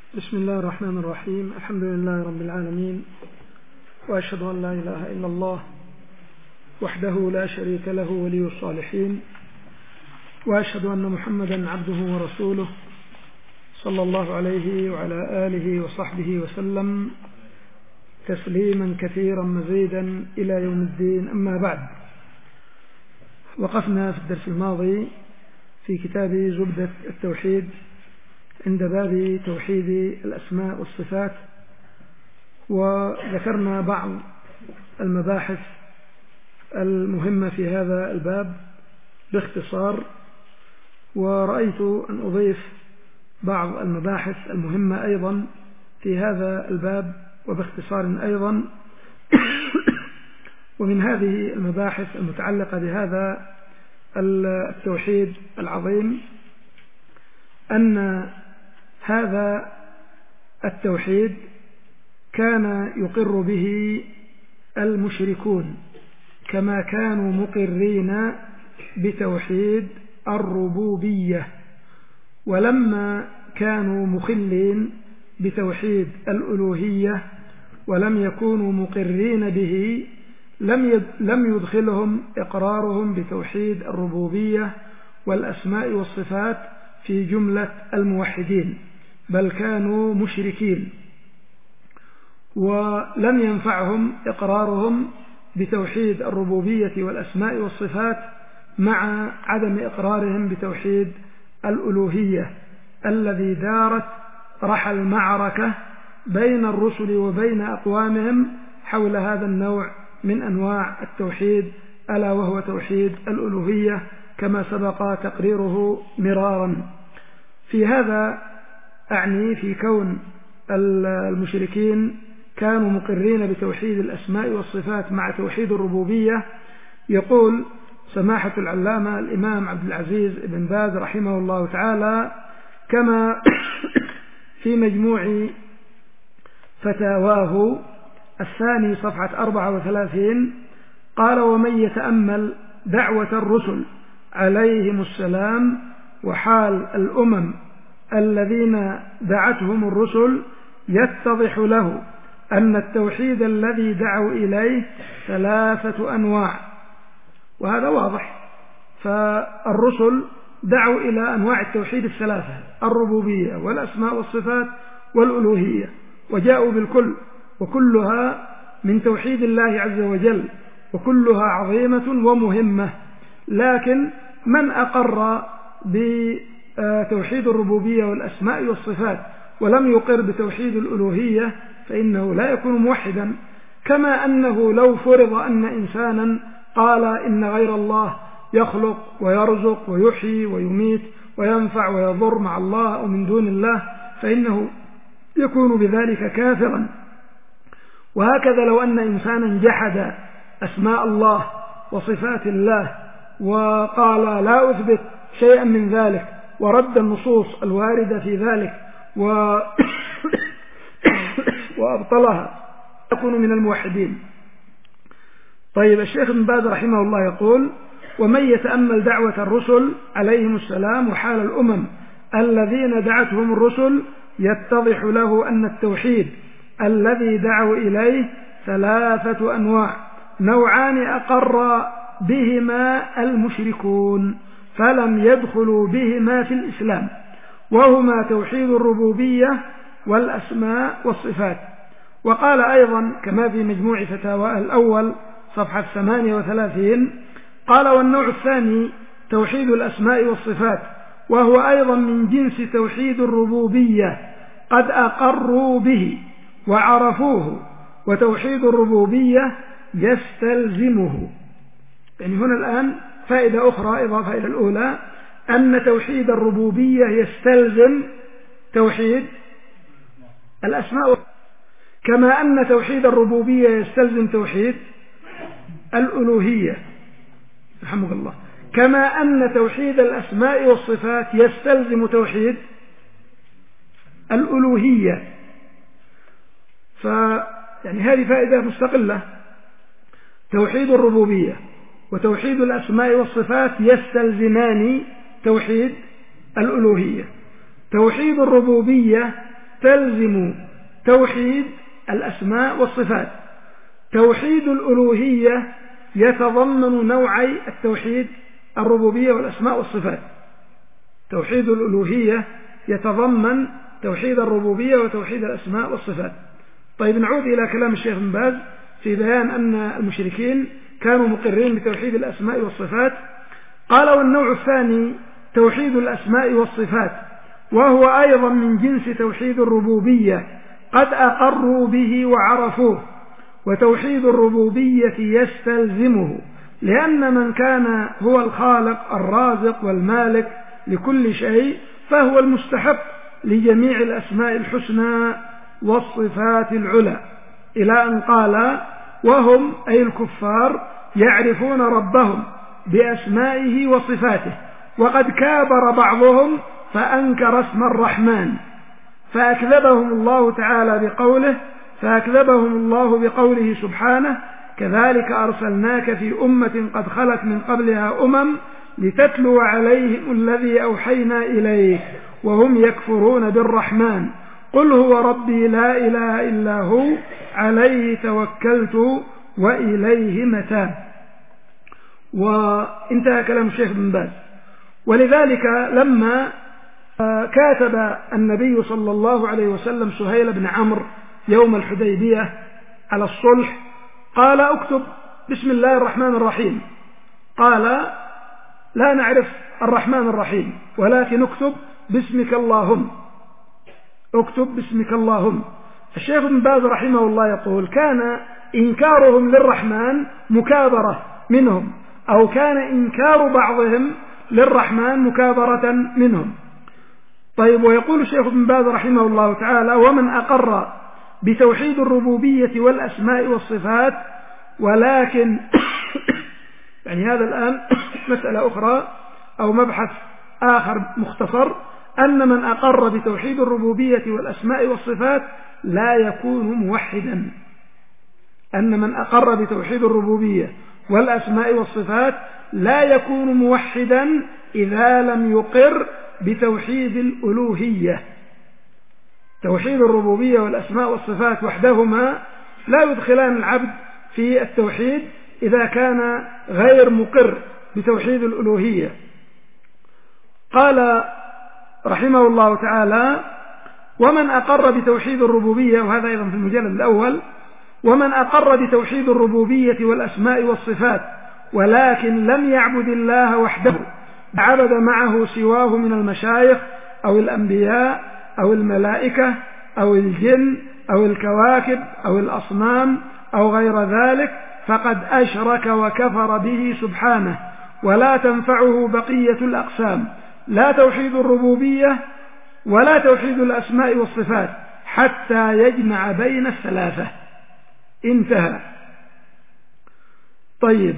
بسم الله الرحمن الرحيم. الحمد لله رب العالمين، وأشهد أن لا إله إلا الله وحده لا شريك له ولي الصالحين، وأشهد أن محمدا عبده ورسوله صلى الله عليه وعلى آله وصحبه وسلم تسليما كثيرا مزيدا إلى يوم الدين. أما بعد، وقفنا في الدرس الماضي في كتاب زبدة التوحيد عند باب توحيد الأسماء والصفات، وذكرنا بعض المباحث المهمة في هذا الباب باختصار، ورأيت أن أضيف بعض المباحث المهمة أيضا في هذا الباب وباختصار أيضا. ومن هذه المباحث المتعلقة بهذا التوحيد العظيم أن هذا التوحيد كان يقر به المشركون كما كانوا مقرين بتوحيد الربوبية، ولما كانوا مخلين بتوحيد الألوهية ولم يكونوا مقرين به لم يدخلهم إقرارهم بتوحيد الربوبية والأسماء والصفات في جملة الموحدين، بل كانوا مشركين، ولم ينفعهم إقرارهم بتوحيد الربوبية والأسماء والصفات مع عدم إقرارهم بتوحيد الألوهية الذي دارت رحى المعركة بين الرسل وبين أقوامهم حول هذا النوع من أنواع التوحيد، ألا وهو توحيد الألوهية كما سبق تقريره مرارا. في هذا أعني في كون المشركين كانوا مقرين بتوحيد الأسماء والصفات مع توحيد الربوبية. يقول سماحة العلامة الإمام عبد العزيز بن باز رحمه الله تعالى كما في مجموع فتاواه الثاني صفحة 34 قال: ومن يتأمل دعوة الرسل عليهم السلام وحال الأمم الذين دعتهم الرسل يتضح له أن التوحيد الذي دعوا إليه 3 أنواع. وهذا واضح، فالرسل دعوا إلى أنواع التوحيد 3: الربوبية والأسماء والصفات والألوهية، وجاءوا بالكل، وكلها من توحيد الله عز وجل، وكلها عظيمة ومهمة. لكن من أقر بتوحيد الربوبية والأسماء والصفات ولم يقر بتوحيد الألوهية فإنه لا يكون موحدا، كما أنه لو فرض أن إنسانا قال إن غير الله يخلق ويرزق ويحيي ويميت وينفع ويضر مع الله أو من دون الله فإنه يكون بذلك كافرا. وهكذا لو أن إنسانا جحد أسماء الله وصفات الله وقال لا أثبت شيئا من ذلك ورد النصوص الواردة في ذلك وأبطلها يكون من الموحدين. طيب، الشيخ ابن باز رحمه الله يقول: ومن يتأمل دعوة الرسل عليهم السلام وحال الأمم الذين دعتهم الرسل يتضح له أن التوحيد الذي دعوا إليه 3 أنواع: نوعان أقر بهما المشركون فلم يدخلوا بهما في الإسلام، وهما توحيد الربوبية والأسماء والصفات. وقال أيضا كما في مجموع فتاواه الأول صفحة 38 قال: والنوع الثاني توحيد الأسماء والصفات، وهو أيضا من جنس توحيد الربوبية قد أقروا به وعرفوه، وتوحيد الربوبية يستلزمه. يعني هنا الآن فائدة أخرى إضافة إلى الأولى، أن توحيد الربوبية يستلزم توحيد الأسماء، كما أن توحيد الربوبية يستلزم توحيد الألوهية رحمه الله، كما أن توحيد الأسماء والصفات يستلزم توحيد الألوهية. يعني هذه فائدة مستقلة. توحيد الربوبية وتوحيد الأسماء والصفات يستلزمان توحيد الألوهية. توحيد الربوبية يستلزم توحيد الأسماء والصفات. توحيد الألوهية يتضمن نوعي التوحيد الربوبية والأسماء والصفات. توحيد الألوهية يتضمن توحيد الربوبية وتوحيد الأسماء والصفات. طيب نعود إلى كلام الشيخ بن باز في بيان أن المشركين كانوا مقرين بتوحيد الأسماء والصفات. قال: والنوع الثاني توحيد الأسماء والصفات، وهو أيضا من جنس توحيد الربوبية قد أقروا به وعرفوه. وتوحيد الربوبية يستلزمه، لأن من كان هو الخالق الرازق والمالك لكل شيء فهو المستحق لجميع الأسماء الحسنى والصفات العلى، إلى أن قال: وهم أي الكفار يعرفون ربهم بأسمائه وصفاته، وقد كابر بعضهم فأنكر اسم الرحمن فأكذبهم الله بقوله سبحانه: كذلك أرسلناك في أمة قد خلت من قبلها لتتلو عليهم الذي أوحينا إليك وهم يكفرون بالرحمن قل هو ربي لا إله إلا هو عليه توكلت وإليه متاب. وانتهى كلام الشيخ بن باز. ولذلك لما كاتب النبي صلى الله عليه وسلم سهيل بن عمرو يوم الحديبية على الصلح قال: اكتب بسم الله الرحمن الرحيم. قال: لا نعرف الرحمن الرحيم، ولكن اكتب باسمك اللهم، اكتب باسمك اللهم. الشيخ بن باز رحمه الله يقول: كان إنكارهم للرحمن مكابرة منهم، أو كان إنكار بعضهم للرحمن مكابرة منهم. طيب، ويقول الشيخ بن باز رحمه الله تعالى: ومن أقر بتوحيد الربوبية والأسماء والصفات، ولكن يعني هذا الآن مسألة أخرى أو مبحث آخر مختصر، أن من أقر بتوحيد الربوبية والأسماء والصفات لا يكون موحدا. أن من أقر بتوحيد الربوبية والأسماء والصفات لا يكون موحدا إذا لم يقر بتوحيد الألوهية. توحيد الربوبية والأسماء والصفات وحدهما لا يدخلان العبد في التوحيد إذا كان غير مقر بتوحيد الألوهية. قال رحمه الله تعالى: ومن أقر بتوحيد الربوبية، وهذا أيضا في المجلد الأول، ومن أقر بتوحيد الربوبية والأسماء والصفات ولكن لم يعبد الله وحده، عبد معه سواه من المشايخ أو الأنبياء أو الملائكة أو الجن أو الكواكب أو الأصنام أو غير ذلك، فقد أشرك وكفر به سبحانه، ولا تنفعه بقية الأقسام، لا توحيد الربوبية ولا توحيد الأسماء والصفات، حتى يجمع بين الثلاثة. انتهى. طيب،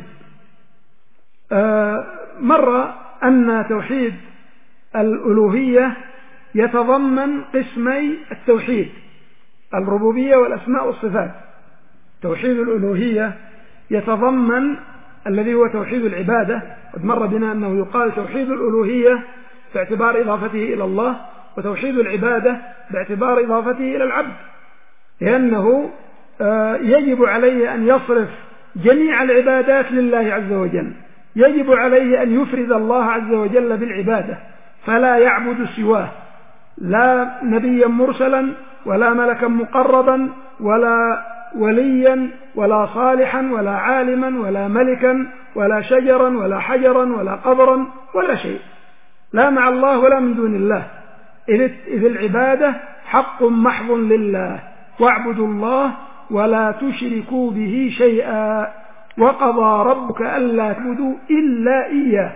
مر أن توحيد الألوهية يتضمن قسمي التوحيد: الربوبية والأسماء والصفات. توحيد الألوهية يتضمن الذي هو توحيد العبادة، قد مر بنا أنه يقال توحيد الألوهية باعتبار إضافته إلى الله، وتوحيد العبادة باعتبار إضافته إلى العبد، لأنه يجب عليه أن يصرف جميع العبادات لله عز وجل، يجب عليه أن يفرد الله عز وجل بالعبادة، فلا يعبد سواه، لا نبيا مرسلا ولا ملكا مقربا ولا وليا ولا صالحا ولا عالما ولا ملكا ولا شجرا ولا حجرا ولا قبرا ولا شيء، لا مع الله ولا من دون الله، إذ العبادة حق محض لله، واعبدوا الله ولا تشركوا به شيئا، وقضى ربك ألا تعبدوا إلا إياه.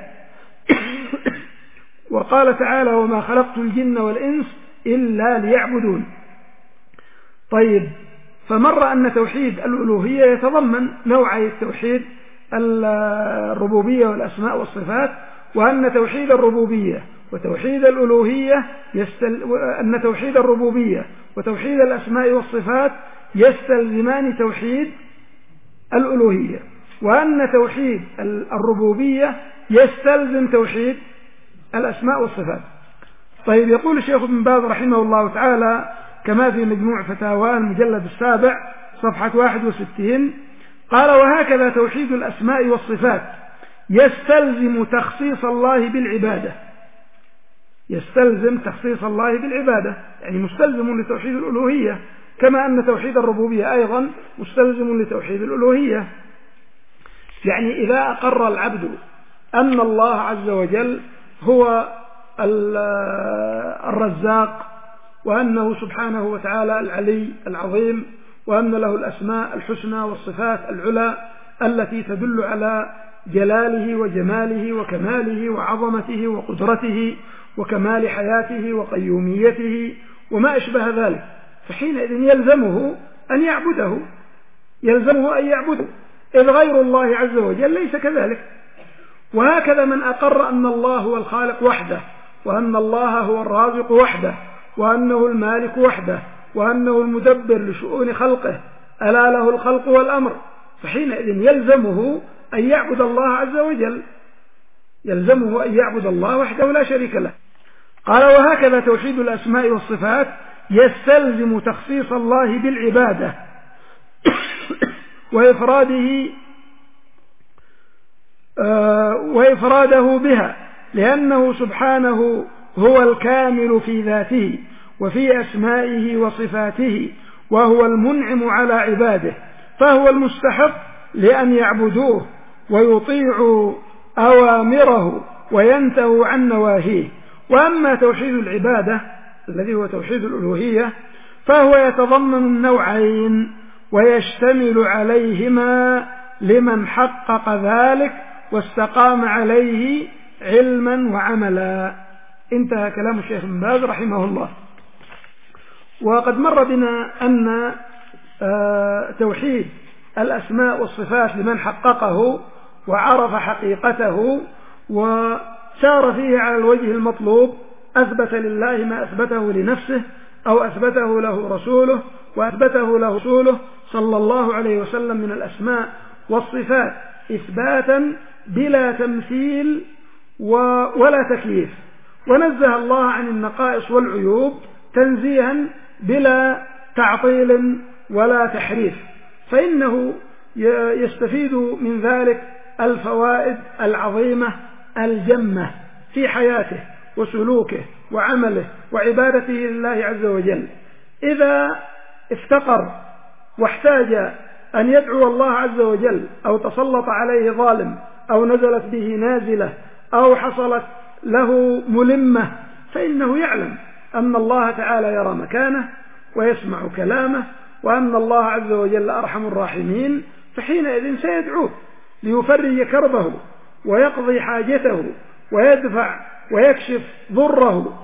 وقال تعالى: وما خلقت الجن والإنس إلا ليعبدون. طيب، فمر أن توحيد الألوهية يتضمن نوعي التوحيد: الربوبية والأسماء والصفات، وأن توحيد الربوبية وتوحيد الألوهية أن توحيد الربوبية وتوحيد الأسماء والصفات يستلزمان توحيد الألوهية، وأن توحيد الربوبية يستلزم توحيد الأسماء والصفات. طيب، يقول الشيخ بن باز رحمه الله تعالى: كما في مجموع فتاوى المجلد 7 صفحة 61. قال: وهكذا توحيد الأسماء والصفات يستلزم تخصيص الله بالعبادة. يستلزم تخصيص الله بالعبادة، يعني مستلزم لتوحيد الألوهية، كما أن توحيد الربوبية أيضا مستلزم لتوحيد الألوهية. يعني إذا أقر العبد أن الله عز وجل هو الرزاق، وأنه سبحانه وتعالى العلي العظيم، وأن له الأسماء الحسنى والصفات العلى التي تدل على جلاله وجماله وكماله وعظمته وقدرته وكمال حياته وقيوميته وما أشبه ذلك، فحينئذ يلزمه أن يعبده، إذ غير الله عز وجل ليس كذلك. وهكذا من أقر أن الله هو الخالق وحده، وأن الله هو الرازق وحده، وأنه المالك وحده، وأنه المدبر لشؤون خلقه، ألا له الخلق والأمر، فحينئذ يلزمه أن يعبد الله عز وجل، يلزمه أن يعبد الله وحده لا شريك له. قال: وهكذا توحيد الأسماء والصفات يستلزم تخصيص الله بالعبادة وإفراده بها، لأنه سبحانه هو الكامل في ذاته وفي أسمائه وصفاته، وهو المنعم على عباده، فهو المستحق لأن يعبدوه ويطيعوا أوامره وينتهوا عن نواهيه. وأما توحيد العبادة الذي هو توحيد الألوهية فهو يتضمن النوعين ويشتمل عليهما لمن حقق ذلك واستقام عليه علما وعملا. انتهى كلام الشيخ بن باز رحمه الله. وقد مر بنا أن توحيد الأسماء والصفات لمن حققه وعرف حقيقته وسار فيه على الوجه المطلوب، أثبت لله ما أثبته لنفسه أو أثبته له رسوله وأثبته له رسوله صلى الله عليه وسلم من الأسماء والصفات إثباتا بلا تمثيل ولا تكييف، ونزه الله عن النقائص والعيوب تنزيها بلا تعطيل ولا تحريف، فإنه يستفيد من ذلك الفوائد العظيمة الجمة في حياته وسلوكه وعمله وعبادته لله عز وجل. إذا افتقر واحتاج أن يدعو الله عز وجل أو تسلط عليه ظالم أو نزلت به نازلة أو حصلت له ملمة، فإنه يعلم أن الله تعالى يرى مكانه ويسمع كلامه، وأن الله عز وجل أرحم الراحمين، فحينئذ سيدعوه ليفرج كربه ويقضي حاجته ويدفع ويكشف ضره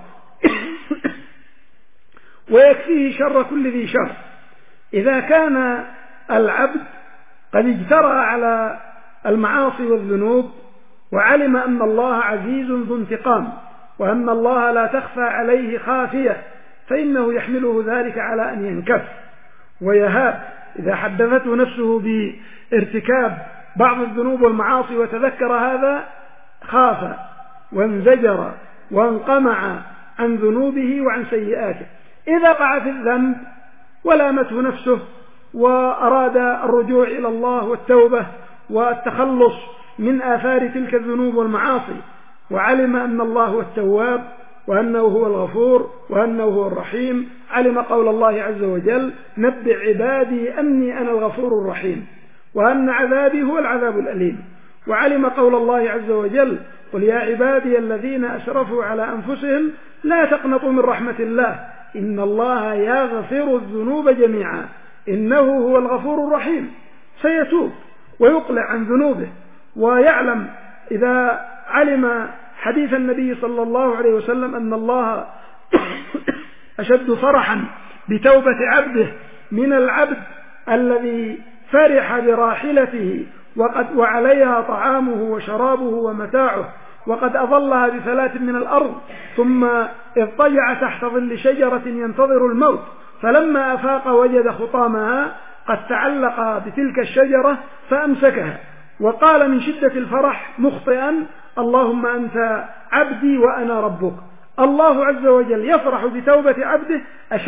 ويكفيه شر كل ذي شر. إذا كان العبد قد اجترأ على المعاصي والذنوب وعلم أن الله عزيز ذو انتقام وأن الله لا تخفى عليه خافية، فإنه يحمله ذلك على أن ينكف ويهاب. إذا حدثته نفسه بارتكاب بعض الذنوب والمعاصي وتذكر هذا خاف وانزجر وانقمع عن ذنوبه وعن سيئاته. إذا وقع في الذنب ولامته نفسه وأراد الرجوع إلى الله والتوبة والتخلص من آثار تلك الذنوب والمعاصي، وعلم أن الله هو التواب وأنه هو الغفور وأنه هو الرحيم، علم قول الله عز وجل: نبئ عبادي أني أنا الغفور الرحيم وأن عذابي هو العذاب الأليم، وعلم قول الله عز وجل: قل يا عبادي الذين أسرفوا على أنفسهم لا تقنطوا من رحمة الله إن الله يغفر الذنوب جميعا إنه هو الغفور الرحيم. سيتوب ويقلع عن ذنوبه ويعلم، إذا علم حديث النبي صلى الله عليه وسلم أن الله أشد فرحا بتوبة عبده من العبد الذي فرح براحلته وعليها طعامه وشرابه ومتاعه وقد أظلها بفلاة من الأرض ثم اضطجع تحت ظل شجرة ينتظر الموت، فلما أفاق وجد خطامها قد تعلق بتلك الشجرة فأمسكها وقال من شدة الفرح مخطئا: اللهم أنت عبدي وأنا ربك. الله عز وجل يفرح بتوبة عبده أشد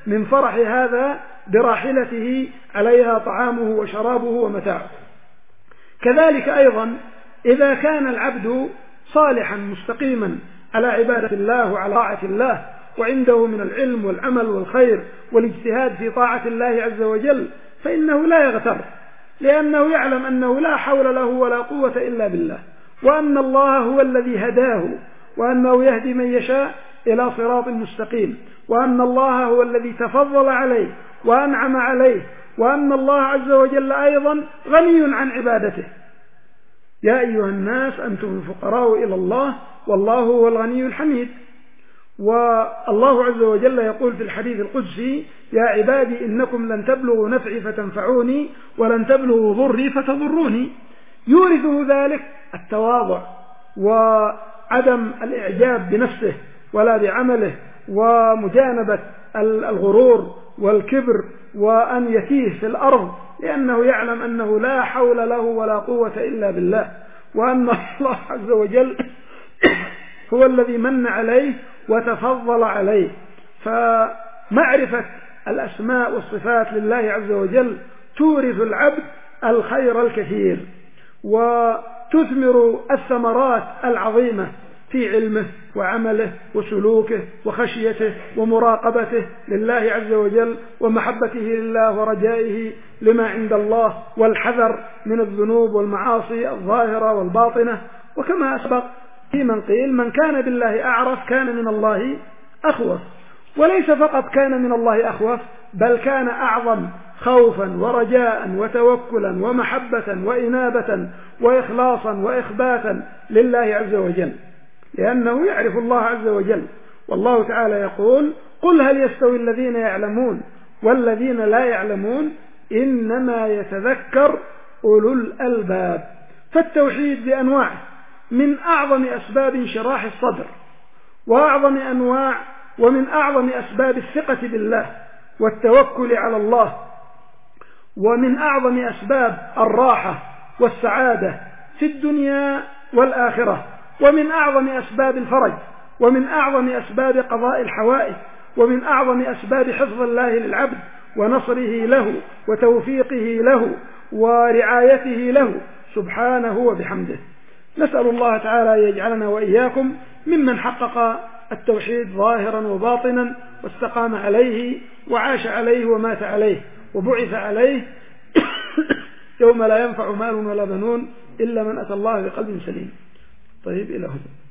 من فرح هذا براحلته عليها طعامه وشرابه ومتاعه. كذلك أيضا إذا كان العبد صالحا مستقيما على عبادة الله وعلى طاعة الله، وعنده من العلم والعمل والخير والاجتهاد في طاعة الله عز وجل، فإنه لا يغتر، لأنه يعلم أنه لا حول له ولا قوة إلا بالله، وأن الله هو الذي هداه، وأنه يهدي من يشاء إلى صراط مستقيم، وأن الله هو الذي تفضل عليه وأنعم عليه، وأن الله عز وجل أيضا غني عن عبادته. يا أيها الناس أنتم الفقراء إلى الله والله هو الغني الحميد. والله عز وجل يقول في الحديث القدسي: يا عبادي إنكم لن تبلغوا نفعي فتنفعوني ولن تبلغوا ضري فتضروني. يورثه ذلك التواضع وعدم الإعجاب بنفسه ولا بعمله، ومجانبة الغرور والكبر، وأن يتيه في الأرض، لأنه يعلم أنه لا حول له ولا قوة إلا بالله، وأن الله عز وجل هو الذي من عليه وتفضل عليه. فمعرفة الأسماء والصفات لله عز وجل تورث العبد الخير الكثير، وتثمر الثمرات العظيمة في علمه وعمله وسلوكه وخشيته ومراقبته لله عز وجل، ومحبته لله ورجائه لما عند الله، والحذر من الذنوب والمعاصي الظاهرة والباطنة. وكما أسبق في من قيل: من كان بالله أعرف كان من الله أخوف. وليس فقط كان من الله أخوف، بل كان أعظم خوفا ورجاء وتوكلا ومحبة وإنابة وإخلاصا وإخباتا لله عز وجل، لأنه يعرف الله عز وجل. والله تعالى يقول: قل هل يستوي الذين يعلمون والذين لا يعلمون إنما يتذكر أولو الألباب. فالتوحيد بأنواعه من أعظم أسباب انشراح الصدر، وأعظم أنواع ومن أعظم أسباب الثقة بالله والتوكل على الله، ومن أعظم أسباب الراحة والسعادة في الدنيا والآخرة، ومن أعظم أسباب الفرج، ومن أعظم أسباب قضاء الحوائج، ومن أعظم أسباب حفظ الله للعبد ونصره له وتوفيقه له ورعايته له سبحانه وبحمده. نسأل الله تعالى أن يجعلنا وإياكم ممن حقق التوحيد ظاهرا وباطنا، واستقام عليه وعاش عليه ومات عليه وبعث عليه يوم لا ينفع مال ولا بنون إلا من أتى الله بقلب سليم. طيب، إلى هنا.